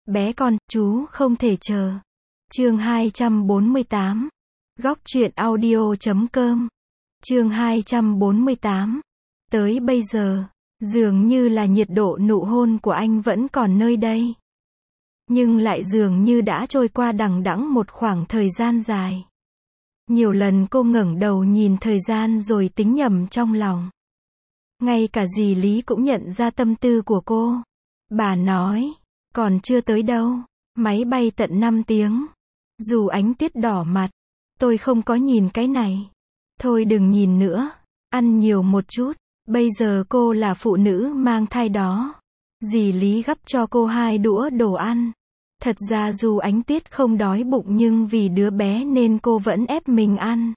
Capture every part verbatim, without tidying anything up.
Bé con, chú không thể chờ. Chương hai trăm bốn mươi tám. Góc truyện audio chấm com. Chương hai trăm bốn mươi tám. Tới bây giờ, dường như là nhiệt độ nụ hôn của anh vẫn còn nơi đây. Nhưng lại dường như đã trôi qua đằng đẵng một khoảng thời gian dài. Nhiều lần cô ngẩng đầu nhìn thời gian rồi tính nhầm trong lòng. Ngay cả dì Lý cũng nhận ra tâm tư của cô. Bà nói, còn chưa tới đâu, máy bay tận năm tiếng. Dù Ánh Tuyết đỏ mặt, tôi không có nhìn cái này. Thôi đừng nhìn nữa, ăn nhiều một chút, bây giờ cô là phụ nữ mang thai đó. Dì Lý gắp cho cô hai đũa đồ ăn. Thật ra dù Ánh Tuyết không đói bụng nhưng vì đứa bé nên cô vẫn ép mình ăn.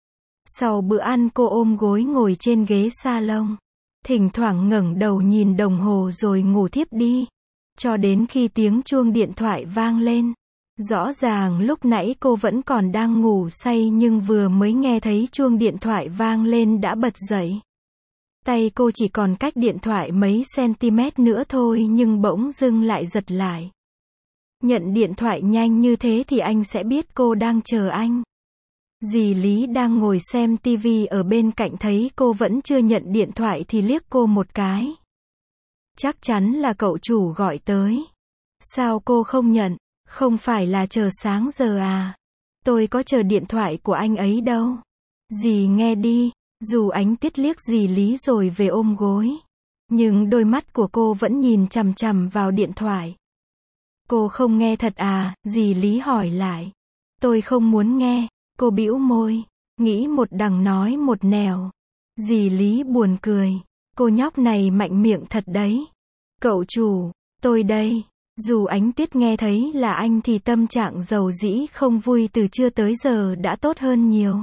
Sau bữa ăn cô ôm gối ngồi trên ghế salon. Thỉnh thoảng ngẩng đầu nhìn đồng hồ rồi ngủ thiếp đi. Cho đến khi tiếng chuông điện thoại vang lên. Rõ ràng lúc nãy cô vẫn còn đang ngủ say nhưng vừa mới nghe thấy chuông điện thoại vang lên đã bật dậy. Tay cô chỉ còn cách điện thoại mấy cm nữa thôi nhưng bỗng dưng lại giật lại. Nhận điện thoại nhanh như thế thì anh sẽ biết cô đang chờ anh. Dì Lý đang ngồi xem tivi ở bên cạnh thấy cô vẫn chưa nhận điện thoại thì liếc cô một cái. Chắc chắn là cậu chủ gọi tới. Sao cô không nhận? Không phải là chờ sáng giờ à? Tôi có chờ điện thoại của anh ấy đâu. Dì nghe đi. Dù Ánh Tuyết liếc dì Lý rồi về ôm gối. Nhưng đôi mắt của cô vẫn nhìn chằm chằm vào điện thoại. Cô không nghe thật à? Dì Lý hỏi lại. Tôi không muốn nghe. Cô bĩu môi. Nghĩ một đằng nói một nẻo. Dì Lý buồn cười. Cô nhóc này mạnh miệng thật đấy. Cậu chủ, tôi đây. Dù Ánh Tuyết nghe thấy là anh thì tâm trạng dầu dĩ không vui từ trưa tới giờ đã tốt hơn nhiều.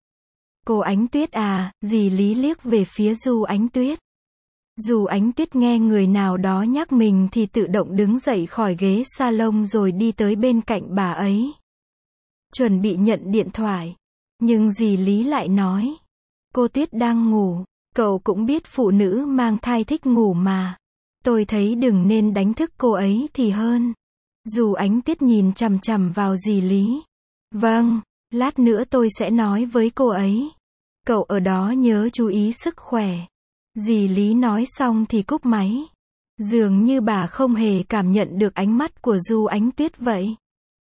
Cô Ánh Tuyết à? Dì Lý liếc về phía Du Ánh Tuyết. Dù Ánh Tuyết nghe người nào đó nhắc mình thì tự động đứng dậy khỏi ghế salon rồi đi tới bên cạnh bà ấy. Chuẩn bị nhận điện thoại. Nhưng dì Lý lại nói. Cô Tuyết đang ngủ. Cậu cũng biết phụ nữ mang thai thích ngủ mà. Tôi thấy đừng nên đánh thức cô ấy thì hơn. Dù Ánh Tuyết nhìn chằm chằm vào dì Lý. Vâng, lát nữa tôi sẽ nói với cô ấy. Cậu ở đó nhớ chú ý sức khỏe. Dì Lý nói xong thì cúp máy. Dường như bà không hề cảm nhận được ánh mắt của Du Ánh Tuyết vậy.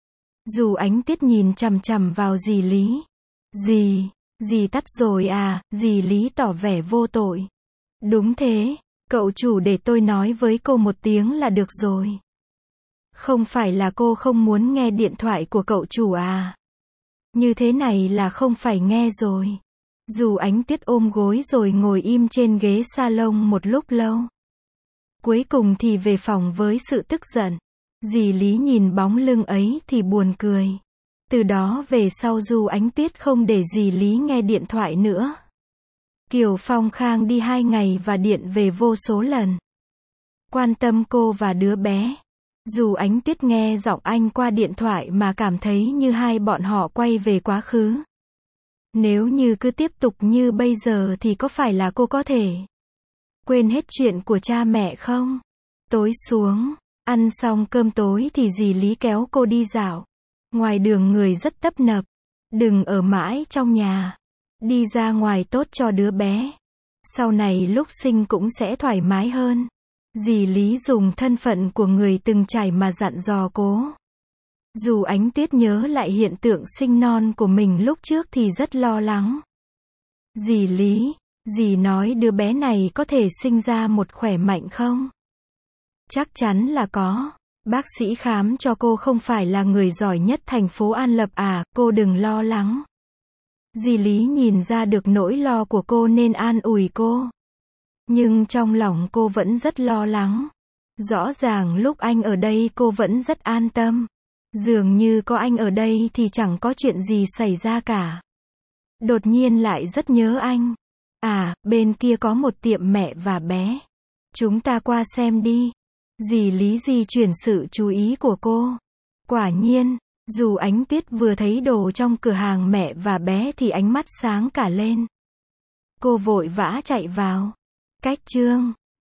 Dù Ánh Tuyết nhìn chằm chằm vào dì Lý. Dì, dì tắt rồi à? Dì Lý tỏ vẻ vô tội. Đúng thế, cậu chủ để tôi nói với cô một tiếng là được rồi. Không phải là cô không muốn nghe điện thoại của cậu chủ à? Như thế này là không phải nghe rồi. Dù Ánh Tuyết ôm gối rồi ngồi im trên ghế salon một lúc lâu. Cuối cùng thì về phòng với sự tức giận. Dì Lý nhìn bóng lưng ấy thì buồn cười. Từ đó về sau dù Ánh Tuyết không để dì Lý nghe điện thoại nữa. Kiều Phong Khang đi hai ngày và điện về vô số lần. Quan tâm cô và đứa bé. Dù Ánh Tuyết nghe giọng anh qua điện thoại mà cảm thấy như hai bọn họ quay về quá khứ. Nếu như cứ tiếp tục như bây giờ thì có phải là cô có thể quên hết chuyện của cha mẹ không? Tối xuống, ăn xong cơm tối thì dì Lý kéo cô đi dạo. Ngoài đường người rất tấp nập. Đừng ở mãi trong nhà. Đi ra ngoài tốt cho đứa bé. Sau này lúc sinh cũng sẽ thoải mái hơn. Dì Lý dùng thân phận của người từng trải mà dặn dò cô. Dù Ánh Tuyết nhớ lại hiện tượng sinh non của mình lúc trước thì rất lo lắng. Dì Lý, dì nói đứa bé này có thể sinh ra một khỏe mạnh không? Chắc chắn là có. Bác sĩ khám cho cô không phải là người giỏi nhất thành phố An Lập à? Cô đừng lo lắng. Dì Lý nhìn ra được nỗi lo của cô nên an ủi cô. Nhưng trong lòng cô vẫn rất lo lắng. Rõ ràng lúc anh ở đây cô vẫn rất an tâm. Dường như có anh ở đây thì chẳng có chuyện gì xảy ra cả. Đột nhiên lại rất nhớ anh. À, bên kia có một tiệm mẹ và bé. Chúng ta qua xem đi. Dì Lý di chuyển sự chú ý của cô. Quả nhiên, dù Ánh Tuyết vừa thấy đồ trong cửa hàng mẹ và bé thì ánh mắt sáng cả lên. Cô vội vã chạy vào. Cách chương